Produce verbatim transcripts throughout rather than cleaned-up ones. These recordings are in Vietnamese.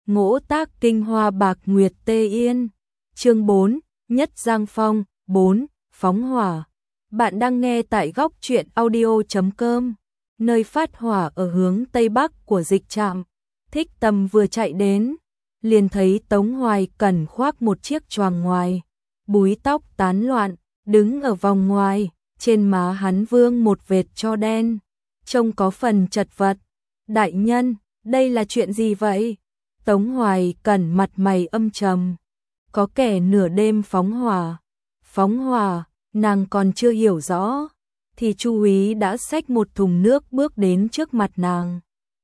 Ngỗ tác kinh hoa bạc nguyệt tê yên. Chương bốn, Nhất Giang Phong. bốn. Phóng hỏa. Bạn đang nghe tại góc truyện audio chấm com, nơi phát hỏa ở hướng tây bắc của dịch trạm. Thích Tầm vừa chạy đến, liền thấy Tống Hoài Cẩn khoác một chiếc choàng ngoài, búi tóc tán loạn, đứng ở vòng ngoài, trên má hắn vương một vệt tro đen, trông có phần chật vật. Đại nhân, đây là chuyện gì vậy? Tống Hoài Cẩn mặt mày âm trầm. Có kẻ nửa đêm phóng hỏa. Phóng hỏa, nàng còn chưa hiểu rõ, thì Chu úy đã xách một thùng nước bước đến trước mặt nàng.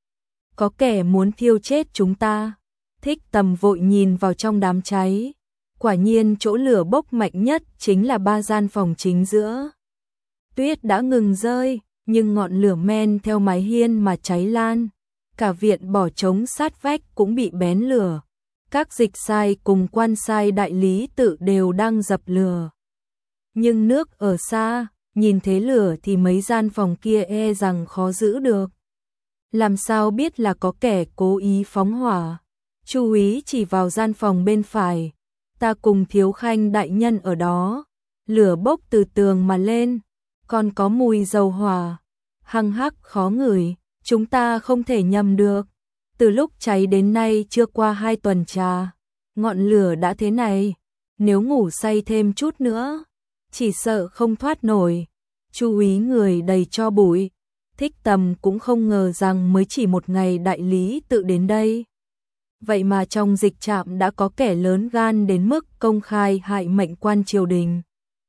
Có kẻ muốn thiêu chết chúng ta. Thích Tầm vội nhìn vào trong đám cháy. Quả nhiên chỗ lửa bốc mạnh nhất chính là ba gian phòng chính giữa. Tuyết đã ngừng rơi, nhưng ngọn lửa men theo mái hiên mà cháy lan. Cả viện bỏ trống sát vách cũng bị bén lửa. Các dịch sai cùng quan sai đại lý tự đều đang dập lửa. Nhưng nước ở xa, nhìn thấy lửa thì mấy gian phòng kia e rằng khó giữ được. Làm sao biết là có kẻ cố ý phóng hỏa? Chu úy chỉ vào gian phòng bên phải. Ta cùng Thiếu Khanh đại nhân ở đó. Lửa bốc từ tường mà lên, còn có mùi dầu hỏa hăng hắc khó ngửi, chúng ta không thể nhầm được. Từ lúc cháy đến nay chưa qua hai tuần trà, ngọn lửa đã thế này, nếu ngủ say thêm chút nữa, chỉ sợ không thoát nổi. Chu úy người đầy tro bụi. Thích Tầm cũng không ngờ rằng mới chỉ một ngày đại lý tự đến đây, vậy mà trong dịch trạm đã có kẻ lớn gan đến mức công khai hại mệnh quan triều đình.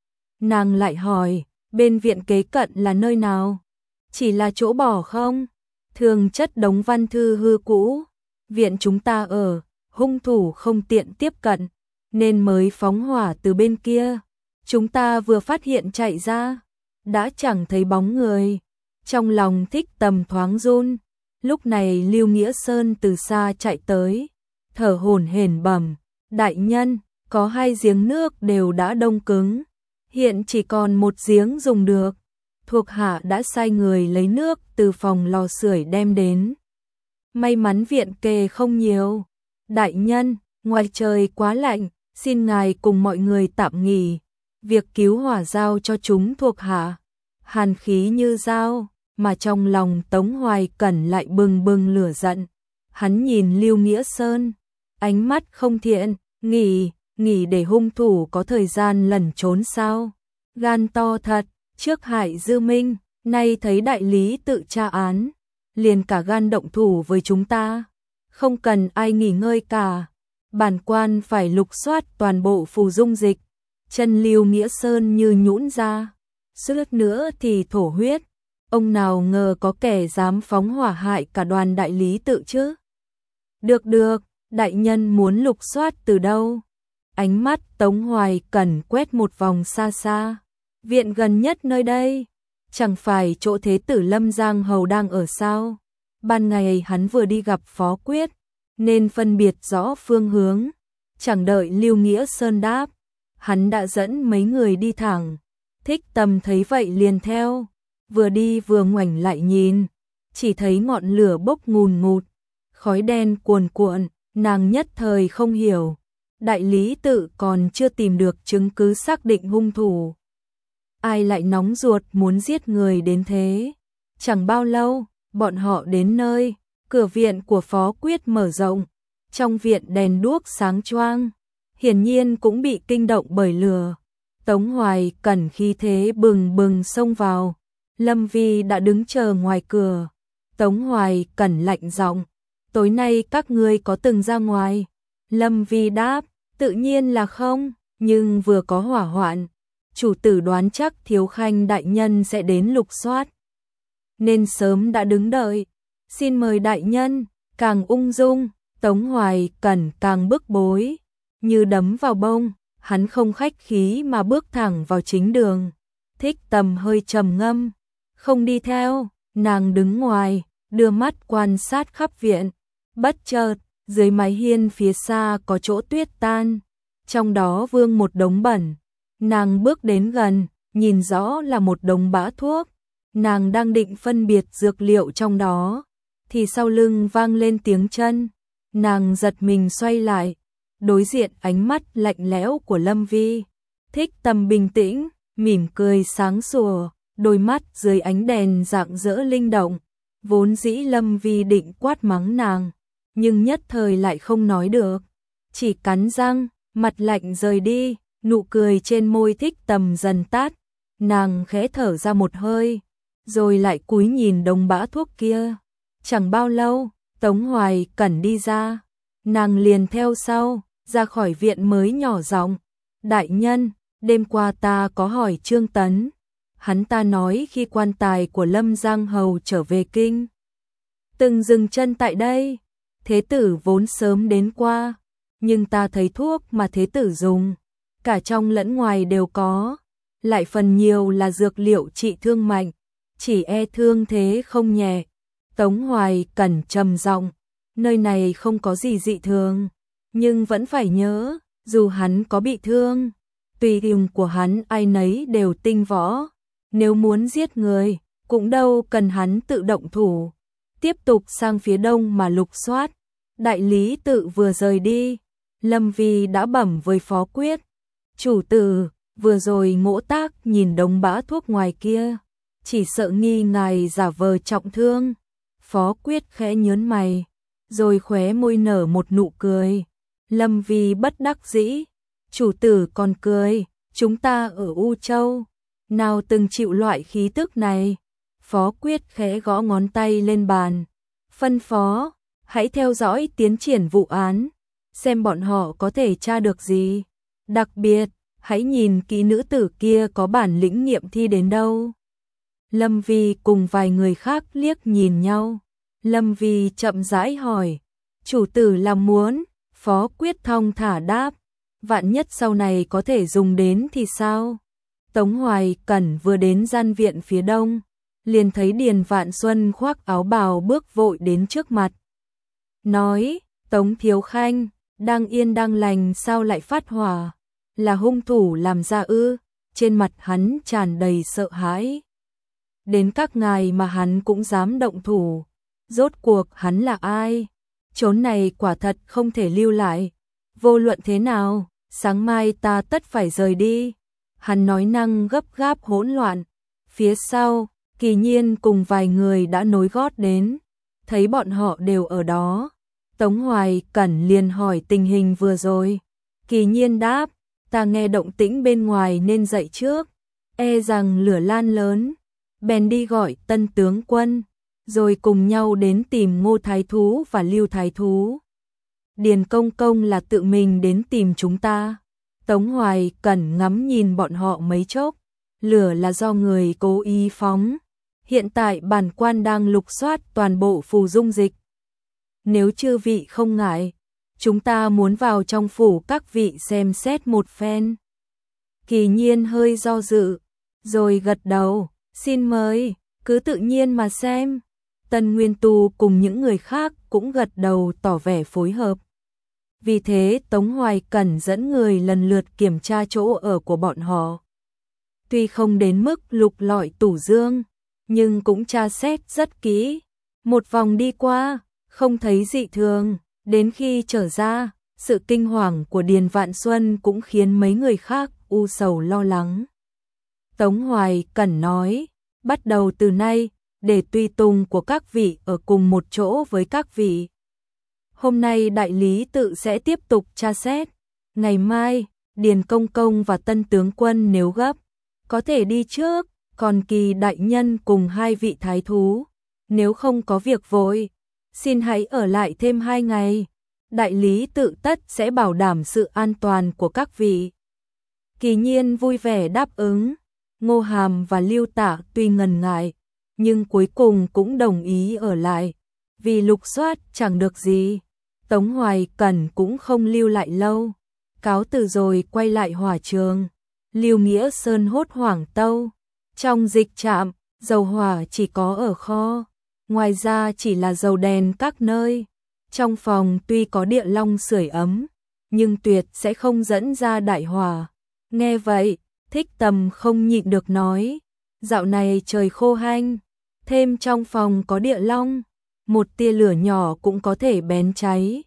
Nàng lại hỏi, bên viện kế cận là nơi nào? Chỉ là chỗ bỏ không? Thường chất đống văn thư hư cũ. Viện chúng ta ở, hung thủ không tiện tiếp cận, nên mới phóng hỏa từ bên kia. Chúng ta vừa phát hiện chạy ra, đã chẳng thấy bóng người. Trong lòng Thích Tầm thoáng run. Lúc này Lưu Nghĩa Sơn từ xa chạy tới, thở hổn hển bẩm, đại nhân, có hai giếng nước đều đã đông cứng, hiện chỉ còn một giếng dùng được. Thuộc hạ đã sai người lấy nước từ phòng lò sưởi đem đến. May mắn viện kề không nhiều. Đại nhân, ngoài trời quá lạnh, xin ngài cùng mọi người tạm nghỉ. Việc cứu hỏa giao cho chúng thuộc hạ. Hàn khí như dao, mà trong lòng Tống Hoài Cẩn lại bừng bừng lửa giận. Hắn nhìn Lưu Nghĩa Sơn, ánh mắt không thiện, nghỉ, nghỉ để hung thủ có thời gian lẩn trốn sao? Gan to thật, trước hại Dư Minh, nay thấy đại lý tự tra án, liền cả gan động thủ với chúng ta. Không cần ai nghỉ ngơi cả, bản quan phải lục soát toàn bộ phù dung dịch. Chân Lưu Nghĩa Sơn như nhũn ra, suýt nữa thì thổ huyết. Ông nào ngờ có kẻ dám phóng hỏa hại cả đoàn đại lý tự chứ? Được được, đại nhân muốn lục soát từ đâu? Ánh mắt Tống Hoài Cẩn quét một vòng xa xa. Viện gần nhất nơi đây, chẳng phải chỗ thế tử Lâm Giang Hầu đang ở sao? Ban ngày hắn vừa đi gặp Phó Quyết, nên phân biệt rõ phương hướng. Chẳng đợi Lưu Nghĩa Sơn đáp, hắn đã dẫn mấy người đi thẳng. Thích Tầm thấy vậy liền theo, vừa đi vừa ngoảnh lại nhìn, chỉ thấy ngọn lửa bốc ngùn ngụt, khói đen cuồn cuộn, nàng nhất thời không hiểu. Đại lý tự còn chưa tìm được chứng cứ xác định hung thủ. Ai lại nóng ruột muốn giết người đến thế? Chẳng bao lâu, bọn họ đến nơi, cửa viện của Phó Quyết mở rộng. Trong viện đèn đuốc sáng choang, hiển nhiên cũng bị kinh động bởi lửa. Tống Hoài Cẩn khí thế bừng bừng xông vào. Lâm Vi đã đứng chờ ngoài cửa. Tống Hoài Cẩn lạnh giọng, tối nay các ngươi có từng ra ngoài? Lâm Vi đáp, tự nhiên là không, nhưng vừa có hỏa hoạn, chủ tử đoán chắc Thiếu Khanh đại nhân sẽ đến lục soát, nên sớm đã đứng đợi. Xin mời đại nhân. Càng ung dung, Tống Hoài Cẩn càng bức bối, như đấm vào bông. Hắn không khách khí mà bước thẳng vào chính đường. Thích Tầm hơi trầm ngâm, không đi theo, nàng đứng ngoài, đưa mắt quan sát khắp viện. Bất chợt, dưới mái hiên phía xa có chỗ tuyết tan, trong đó vương một đống bẩn. Nàng bước đến gần, nhìn rõ là một đống bã thuốc. Nàng đang định phân biệt dược liệu trong đó, thì sau lưng vang lên tiếng chân. Nàng giật mình xoay lại, đối diện ánh mắt lạnh lẽo của Lâm Vi. Thích Tầm bình tĩnh, mỉm cười sáng sủa, đôi mắt dưới ánh đèn rạng rỡ linh động. Vốn dĩ Lâm Vi định quát mắng nàng, nhưng nhất thời lại không nói được, chỉ cắn răng, mặt lạnh rời đi, nụ cười trên môi Thích Tầm dần tắt, nàng khẽ thở ra một hơi, rồi lại cúi nhìn đống bã thuốc kia. Chẳng bao lâu, Tống Hoài Cẩn đi ra, nàng liền theo sau, ra khỏi viện mới nhỏ giọng, đại nhân, đêm qua ta có hỏi Trương Tấn, hắn ta nói khi quan tài của Lâm Giang Hầu trở về kinh, từng dừng chân tại đây. Thế tử vốn sớm đến qua, nhưng ta thấy thuốc mà thế tử dùng, cả trong lẫn ngoài đều có, lại phần nhiều là dược liệu trị thương mạnh, chỉ e thương thế không nhẹ. Tống Hoài Cẩn trầm giọng, nơi này không có gì dị thường, nhưng vẫn phải nhớ, dù hắn có bị thương, tùy tiện của hắn ai nấy đều tinh võ, nếu muốn giết người, cũng đâu cần hắn tự động thủ. Tiếp tục sang phía đông mà lục soát. Đại lý tự vừa rời đi, Lâm Vi đã bẩm với Phó Quyết, chủ tử, vừa rồi Ngỗ Tác nhìn đống bã thuốc ngoài kia, chỉ sợ nghi ngài giả vờ trọng thương. Phó Quyết khẽ nhớn mày, rồi khóe môi nở một nụ cười. Lâm Vi bất đắc dĩ, chủ tử còn cười, chúng ta ở U Châu, nào từng chịu loại khí tức này. Phó Quyết khẽ gõ ngón tay lên bàn, phân phó, hãy theo dõi tiến triển vụ án, xem bọn họ có thể tra được gì. Đặc biệt, hãy nhìn kỹ nữ tử kia có bản lĩnh nghiệm thi đến đâu. Lâm Vi cùng vài người khác liếc nhìn nhau. Lâm Vi chậm rãi hỏi, chủ tử làm muốn? Phó Quyết thong thả đáp, vạn nhất sau này có thể dùng đến thì sao? Tống Hoài Cẩn vừa đến gian viện phía đông, liền thấy Điền Vạn Xuân khoác áo bào bước vội đến trước mặt. Nói, Tống Thiếu Khanh, đang yên đang lành sao lại phát hỏa? Là hung thủ làm ra ư? Trên mặt hắn tràn đầy sợ hãi. Đến các ngài mà hắn cũng dám động thủ. Rốt cuộc hắn là ai? Chốn này quả thật không thể lưu lại. Vô luận thế nào, sáng mai ta tất phải rời đi. Hắn nói năng gấp gáp hỗn loạn. Phía sau, Kỳ Nhiên cùng vài người đã nối gót đến. Thấy bọn họ đều ở đó, Tống Hoài Cẩn liền hỏi tình hình vừa rồi. Kỳ Nhiên đáp, ta nghe động tĩnh bên ngoài nên dậy trước, e rằng lửa lan lớn, bèn đi gọi Tân tướng quân, rồi cùng nhau đến tìm Ngô Thái Thú và Lưu Thái Thú. Điền Công Công là tự mình đến tìm chúng ta. Tống Hoài Cẩn ngắm nhìn bọn họ mấy chốc, lửa là do người cố ý phóng. Hiện tại bản quan đang lục soát toàn bộ phù dung dịch. Nếu chư vị không ngại, chúng ta muốn vào trong phủ các vị xem xét một phen. Kỳ Nhiên hơi do dự, rồi gật đầu, xin mời, cứ tự nhiên mà xem. Tân Nguyên Tu cùng những người khác cũng gật đầu tỏ vẻ phối hợp. Vì thế Tống Hoài Cẩn dẫn người lần lượt kiểm tra chỗ ở của bọn họ. Tuy không đến mức lục lọi tủ dương, nhưng cũng tra xét rất kỹ. Một vòng đi qua, không thấy dị thường, đến khi trở ra, sự kinh hoàng của Điền Vạn Xuân cũng khiến mấy người khác u sầu lo lắng. Tống Hoài Cẩn nói, bắt đầu từ nay, để tùy tùng của các vị ở cùng một chỗ với các vị. Hôm nay đại lý tự sẽ tiếp tục tra xét. Ngày mai, Điền Công Công và Tân tướng quân nếu gấp, có thể đi trước, còn Kỳ đại nhân cùng hai vị thái thú, nếu không có việc vội, xin hãy ở lại thêm hai ngày. Đại lý tự tất sẽ bảo đảm sự an toàn của các vị. Kỳ Nhiên vui vẻ đáp ứng. Ngô Hàm và Lưu Tả tuy ngần ngại, nhưng cuối cùng cũng đồng ý ở lại. Vì lục soát chẳng được gì, Tống Hoài Cẩn cũng không lưu lại lâu. Cáo từ rồi quay lại hỏa trường. Lưu Nghĩa Sơn hốt hoảng tâu. Trong dịch trạm, dầu hỏa chỉ có ở kho, ngoài ra chỉ là dầu đèn các nơi. Trong phòng tuy có địa long sưởi ấm, nhưng tuyệt sẽ không dẫn ra đại hỏa. Nghe vậy, Thích Tầm không nhịn được nói, dạo này trời khô hanh, thêm trong phòng có địa long, một tia lửa nhỏ cũng có thể bén cháy.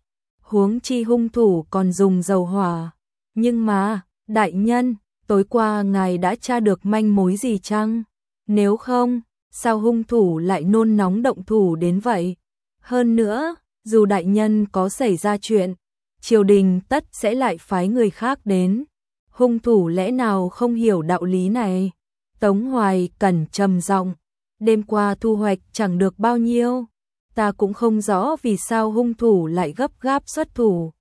huống chi hung thủ còn dùng dầu hỏa. Nhưng mà, đại nhân, tối qua ngài đã tra được manh mối gì chăng? Nếu không, sao hung thủ lại nôn nóng động thủ đến vậy? Hơn nữa, dù đại nhân có xảy ra chuyện, triều đình tất sẽ lại phái người khác đến. Hung thủ lẽ nào không hiểu đạo lý này? Tống Hoài Cẩn trầm giọng, đêm qua thu hoạch chẳng được bao nhiêu, ta cũng không rõ vì sao hung thủ lại gấp gáp xuất thủ.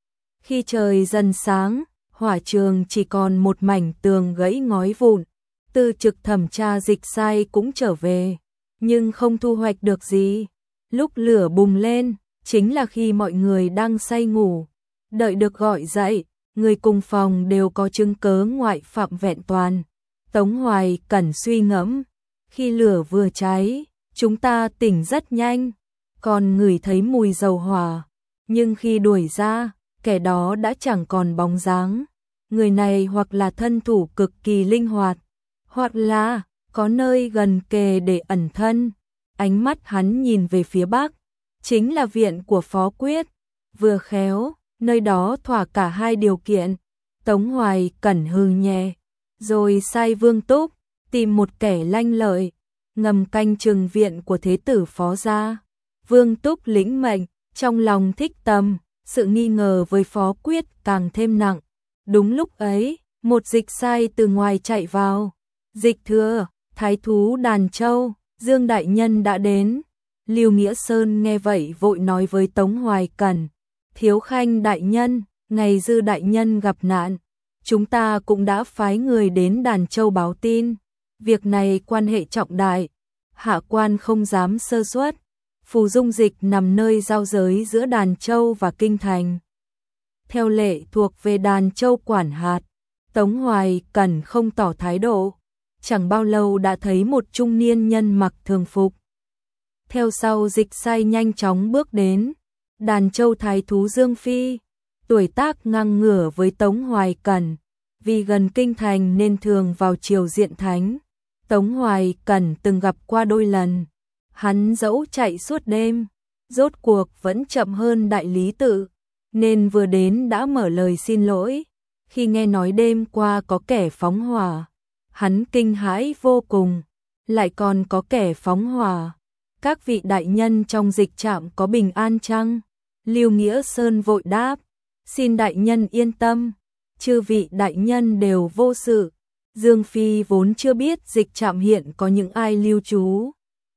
Khi trời dần sáng, hỏa trường chỉ còn một mảnh tường gãy ngói vụn, tư trực thẩm tra Dịch Sai cũng trở về, nhưng không thu hoạch được gì. Lúc lửa bùng lên, chính là khi mọi người đang say ngủ, đợi được gọi dậy, người cùng phòng đều có chứng cớ ngoại phạm vẹn toàn. Tống Hoài Cẩn suy ngẫm, khi lửa vừa cháy, chúng ta tỉnh rất nhanh, còn ngửi thấy mùi dầu hỏa, nhưng khi đuổi ra, kẻ đó đã chẳng còn bóng dáng. Người này hoặc là thân thủ cực kỳ linh hoạt, hoặc là có nơi gần kề để ẩn thân. Ánh mắt hắn nhìn về phía bắc, chính là viện của Phó Quyết, vừa khéo, nơi đó thỏa cả hai điều kiện. Tống Hoài Cẩn hừ nhẹ, rồi sai Vương Túc tìm một kẻ lanh lợi, ngầm canh chừng viện của thế tử Phó gia. Vương Túc lĩnh mệnh, trong lòng thích tâm, sự nghi ngờ với Phó Quyết càng thêm nặng. Đúng lúc ấy, một Dịch Sai từ ngoài chạy vào. Dịch Thừa, thái thú Đàn Châu, Dương đại nhân đã đến. Lưu Nghĩa Sơn nghe vậy vội nói với Tống Hoài Cẩn, Thiếu Khanh đại nhân, ngày Dư đại nhân gặp nạn, chúng ta cũng đã phái người đến Đàn Châu báo tin. Việc này quan hệ trọng đại, hạ quan không dám sơ suất. Phù Dung Dịch nằm nơi giao giới giữa Đàn Châu và Kinh Thành, theo lệ thuộc về Đàn Châu quản hạt. Tống Hoài Cẩn không tỏ thái độ, chẳng bao lâu đã thấy một trung niên nhân mặc thường phục. Theo sau Dịch Sai nhanh chóng bước đến, Đàn Châu thái thú Dương Phi, tuổi tác ngang ngửa với Tống Hoài Cẩn, vì gần Kinh Thành nên thường vào triều diện thánh. Tống Hoài Cẩn từng gặp qua đôi lần, hắn dẫu chạy suốt đêm, rốt cuộc vẫn chậm hơn đại lý tự, nên vừa đến đã mở lời xin lỗi. Khi nghe nói đêm qua có kẻ phóng hỏa, hắn kinh hãi vô cùng, lại còn có kẻ phóng hỏa. Các vị đại nhân trong dịch trạm có bình an chăng? Lưu Nghĩa Sơn vội đáp, xin đại nhân yên tâm, chư vị đại nhân đều vô sự. Dương Phi vốn chưa biết dịch trạm hiện có những ai lưu trú,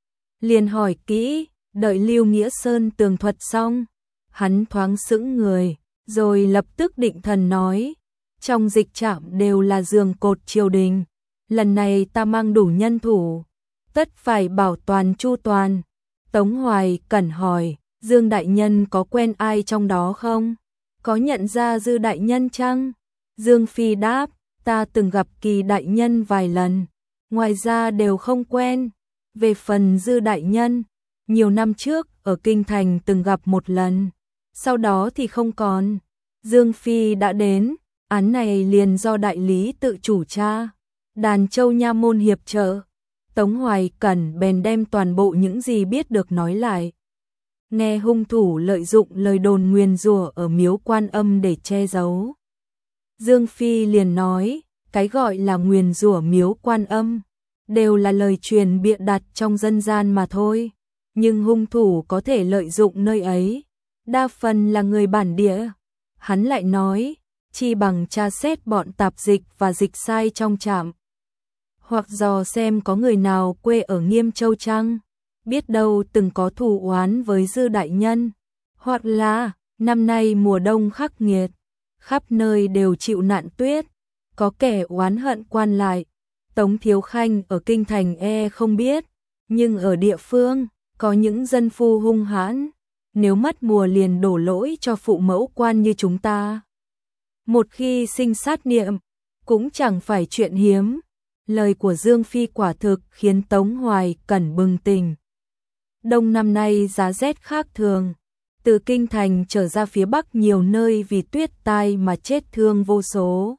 liền hỏi kỹ, đợi Lưu Nghĩa Sơn tường thuật xong, hắn thoáng sững người, rồi lập tức định thần nói, trong dịch trạm đều là giường cột triều đình, lần này ta mang đủ nhân thủ, tất phải bảo toàn chu toàn. Tống Hoài Cẩn hỏi, Dương đại nhân có quen ai trong đó không? Có nhận ra Dư đại nhân chăng? Dương Phi đáp, ta từng gặp Kỳ đại nhân vài lần, ngoài ra đều không quen. Về phần Dư đại nhân, nhiều năm trước ở Kinh Thành từng gặp một lần, sau đó thì không còn. Dương Phi đã đến, án này liền do đại lý tự chủ tra, Đàn Châu nha môn hiệp trợ. Tống Hoài Cẩn bèn đem toàn bộ những gì biết được nói lại. Nghe hung thủ lợi dụng lời đồn nguyền rủa ở miếu Quan Âm để che giấu. Dương Phi liền nói, cái gọi là nguyền rủa miếu Quan Âm đều là lời truyền bịa đặt trong dân gian mà thôi, nhưng hung thủ có thể lợi dụng nơi ấy, đa phần là người bản địa. Hắn lại nói, chi bằng tra xét bọn tạp dịch và Dịch Sai trong trạm, hoặc dò xem có người nào quê ở Nghiêm Châu chăng, biết đâu từng có thù oán với Dư đại nhân, hoặc là năm nay mùa đông khắc nghiệt, khắp nơi đều chịu nạn tuyết, có kẻ oán hận quan lại. Tống Thiếu Khanh ở Kinh Thành e không biết, nhưng ở địa phương có những dân phu hung hãn, nếu mất mùa liền đổ lỗi cho phụ mẫu quan như chúng ta. Một khi sinh sát niệm, cũng chẳng phải chuyện hiếm. Lời của Dương Phi quả thực khiến Tống Hoài Cẩn bừng tỉnh. Đông năm nay giá rét khác thường, từ Kinh Thành trở ra phía Bắc nhiều nơi vì tuyết tai mà chết thương vô số.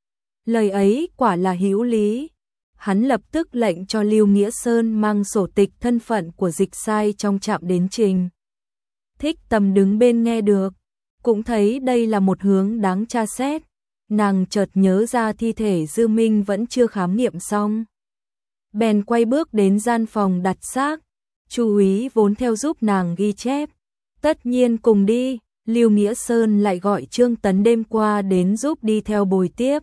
Lời ấy quả là hữu lý. Hắn lập tức lệnh cho Lưu Nghĩa Sơn mang sổ tịch thân phận của Dịch Sai trong trạm đến trình. Thích Tầm đứng bên nghe được, cũng thấy đây là một hướng đáng tra xét. Nàng chợt nhớ ra thi thể Dư Minh vẫn chưa khám nghiệm xong. Bèn quay bước đến gian phòng đặt xác. Chu úy vốn theo giúp nàng ghi chép. Tất nhiên cùng đi, Lưu Nghĩa Sơn lại gọi Trương Tấn đêm qua đến giúp đi theo bồi tiếp.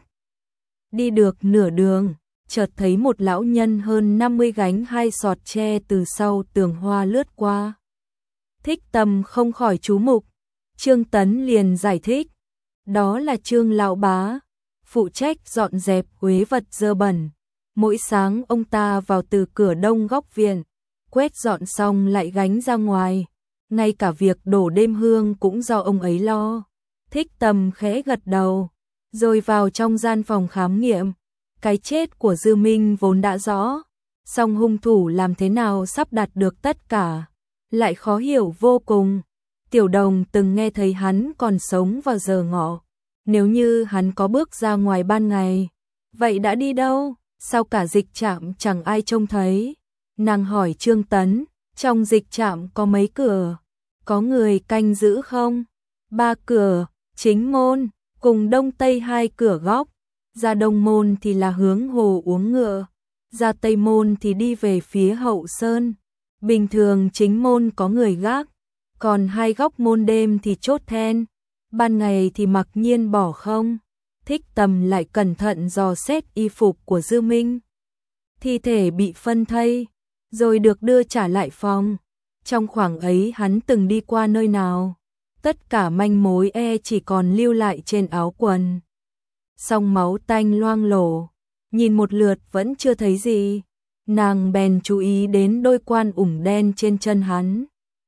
Đi được nửa đường, chợt thấy một lão nhân hơn năm mươi gánh hai sọt tre từ sau tường hoa lướt qua. Thích Tầm không khỏi chú mục, Trương Tấn liền giải thích, đó là Trương lão bá, phụ trách dọn dẹp uế vật dơ bẩn. Mỗi sáng ông ta vào từ cửa đông góc viện, quét dọn xong lại gánh ra ngoài, ngay cả việc đổ đêm hương cũng do ông ấy lo. Thích Tầm khẽ gật đầu, rồi vào trong gian phòng khám nghiệm. Cái chết của Dư Minh vốn đã rõ, song hung thủ làm thế nào sắp đặt được tất cả, lại khó hiểu vô cùng. Tiểu Đồng từng nghe thấy hắn còn sống vào giờ ngọ. Nếu như hắn có bước ra ngoài ban ngày, vậy đã đi đâu? Sao cả dịch trạm chẳng ai trông thấy? Nàng hỏi Trương Tấn, trong dịch trạm có mấy cửa? Có người canh giữ không? Ba cửa, chính môn, cùng đông tây hai cửa góc. Ra đông môn thì là hướng hồ uống ngựa, ra tây môn thì đi về phía hậu sơn. Bình thường chính môn có người gác, còn hai góc môn đêm thì chốt then, ban ngày thì mặc nhiên bỏ không. Thích Tầm lại cẩn thận dò xét y phục của Dư Minh. Thi thể bị phân thây, rồi được đưa trả lại phòng. Trong khoảng ấy hắn từng đi qua nơi nào? Tất cả manh mối e chỉ còn lưu lại trên áo quần. Song máu tanh loang lổ, nhìn một lượt vẫn chưa thấy gì. Nàng bèn chú ý đến đôi quan ủng đen trên chân hắn.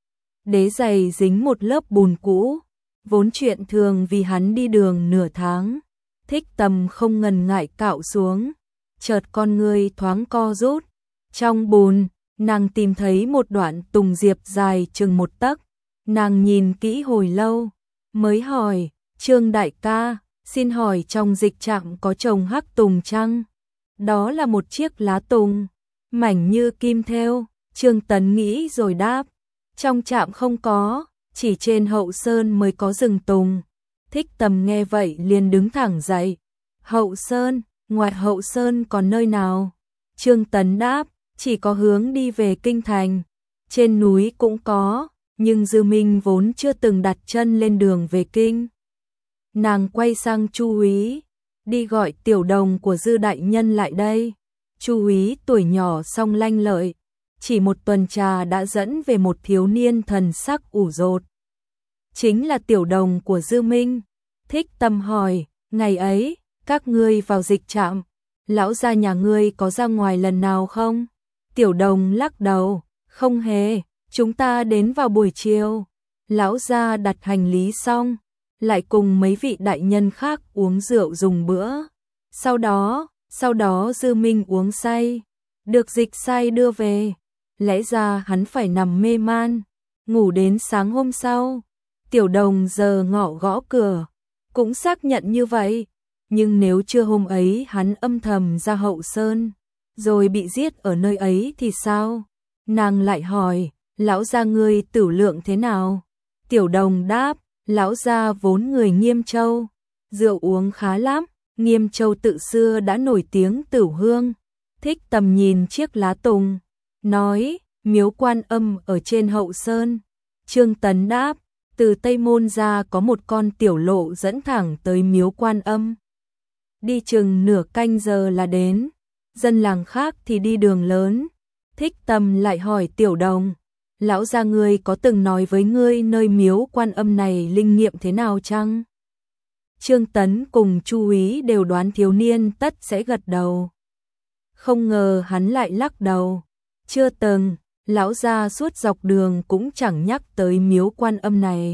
Đế giày dính một lớp bùn cũ, vốn chuyện thường vì hắn đi đường nửa tháng. Thích Tầm không ngần ngại cạo xuống, chợt con người thoáng co rút. Trong bùn, nàng tìm thấy một đoạn tùng diệp dài chừng một tấc. Nàng nhìn kỹ hồi lâu, mới hỏi, Trương đại ca, xin hỏi trong dịch trạm có trồng hắc tùng chăng? Đó là một chiếc lá tùng, mảnh như kim thêu. Trương Tấn nghĩ rồi đáp, trong trạm không có, chỉ trên hậu sơn mới có rừng tùng. Thích Tầm nghe vậy liền đứng thẳng dậy. Hậu sơn, ngoài hậu sơn còn nơi nào? Trương Tấn đáp, chỉ có hướng đi về kinh thành. Trên núi cũng có, nhưng Dư Minh vốn chưa từng đặt chân lên đường về kinh. Nàng quay sang Chu úy, đi gọi Tiểu Đồng của Dư đại nhân lại đây. Chu úy tuổi nhỏ song lanh lợi, chỉ một tuần trà đã dẫn về một thiếu niên thần sắc ủ rột. Chính là Tiểu Đồng của Dư Minh. Thích Tầm hỏi, ngày ấy, các ngươi vào dịch trạm, lão gia nhà ngươi có ra ngoài lần nào không? Tiểu Đồng lắc đầu, không hề, chúng ta đến vào buổi chiều. Lão gia đặt hành lý xong, lại cùng mấy vị đại nhân khác uống rượu dùng bữa. Sau đó, sau đó Dư Minh uống say, được dịch sai đưa về. Lẽ ra hắn phải nằm mê man, ngủ đến sáng hôm sau. Tiểu Đồng giờ ngọ gõ cửa, cũng xác nhận như vậy. Nhưng nếu chưa hôm ấy hắn âm thầm ra hậu sơn, rồi bị giết ở nơi ấy thì sao? Nàng lại hỏi, lão gia ngươi tửu lượng thế nào? Tiểu Đồng đáp, lão gia vốn người Nghiêm Châu, rượu uống khá lắm. Nghiêm Châu tự xưa đã nổi tiếng tửu hương. Thích Tầm nhìn chiếc lá tùng, nói, miếu Quan Âm ở trên hậu sơn. Trương Tấn đáp, từ Tây Môn ra có một con tiểu lộ dẫn thẳng tới miếu Quan Âm. Đi chừng nửa canh giờ là đến. Dân làng khác thì đi đường lớn. Thích Tầm lại hỏi Tiểu Đồng, lão gia ngươi có từng nói với ngươi nơi miếu Quan Âm này linh nghiệm thế nào chăng? Trương Tấn cùng Chu úy đều đoán thiếu niên tất sẽ gật đầu. Không ngờ hắn lại lắc đầu. Chưa từng, lão gia suốt dọc đường cũng chẳng nhắc tới miếu Quan Âm này.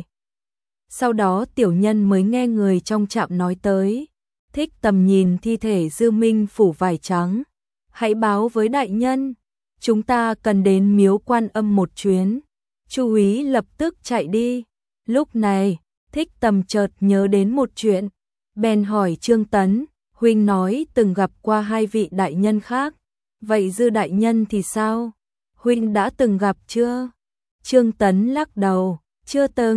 Sau đó tiểu nhân mới nghe người trong trạm nói tới. Thích Tầm nhìn thi thể Dư Minh phủ vải trắng. Hãy báo với đại nhân, chúng ta cần đến miếu Quan Âm một chuyến. Chu úy lập tức chạy đi. Lúc này, Thích Tầm chợt nhớ đến một chuyện, bèn hỏi Trương Tấn, huynh nói từng gặp qua hai vị đại nhân khác, vậy Dư đại nhân thì sao? Huynh đã từng gặp chưa? Trương Tấn lắc đầu, chưa từng.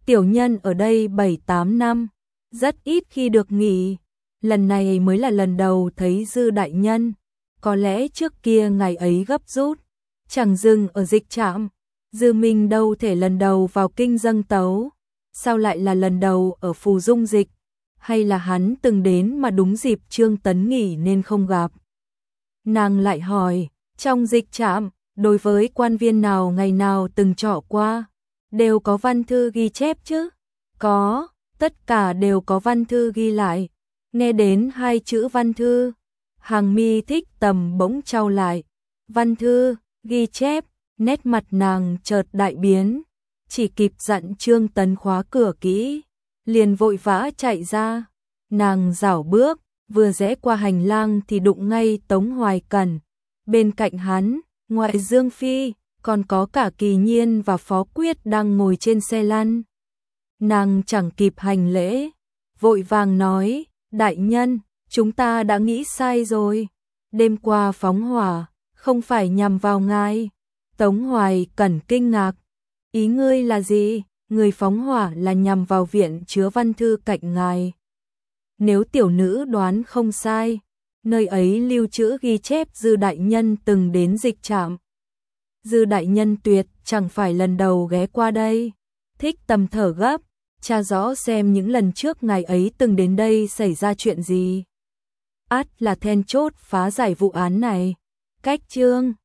Tiểu nhân ở đây bảy tám năm, rất ít khi được nghỉ, lần này mới là lần đầu thấy Dư đại nhân, có lẽ trước kia ngày ấy gấp rút, chẳng dừng ở dịch trạm, Dư Minh đâu thể lần đầu vào kinh dâng tấu, sao lại là lần đầu ở phù dung dịch, hay là hắn từng đến mà đúng dịp Trương Tấn nghỉ nên không gặp. Nàng lại hỏi, trong dịch trạm, đối với quan viên nào ngày nào từng trọ qua, đều có văn thư ghi chép chứ? Có, tất cả đều có văn thư ghi lại. Nghe đến hai chữ văn thư, hàng mi Thích Tầm bỗng trao lại. Văn thư, ghi chép, nét mặt nàng chợt đại biến, chỉ kịp dặn Trương Tấn khóa cửa kỹ, liền vội vã chạy ra. Nàng rảo bước, vừa rẽ qua hành lang thì đụng ngay Tống Hoài Cẩn. Bên cạnh hắn, ngoại Dương Phi, còn có cả Kỳ Nhiên và Phó Quyết đang ngồi trên xe lăn. Nàng chẳng kịp hành lễ, vội vàng nói, đại nhân, chúng ta đã nghĩ sai rồi. Đêm qua phóng hỏa, không phải nhằm vào ngài. Tống Hoài Cẩn kinh ngạc, ý ngươi là gì? Người phóng hỏa là nhằm vào viện chứa văn thư cạnh ngài. Nếu tiểu nữ đoán không sai, nơi ấy lưu trữ ghi chép Dư đại nhân từng đến dịch trạm. Dư đại nhân tuyệt chẳng phải lần đầu ghé qua đây. Thích Tầm thở gấp, tra rõ xem những lần trước ngài ấy từng đến đây xảy ra chuyện gì. Át là then chốt phá giải vụ án này. Cách chương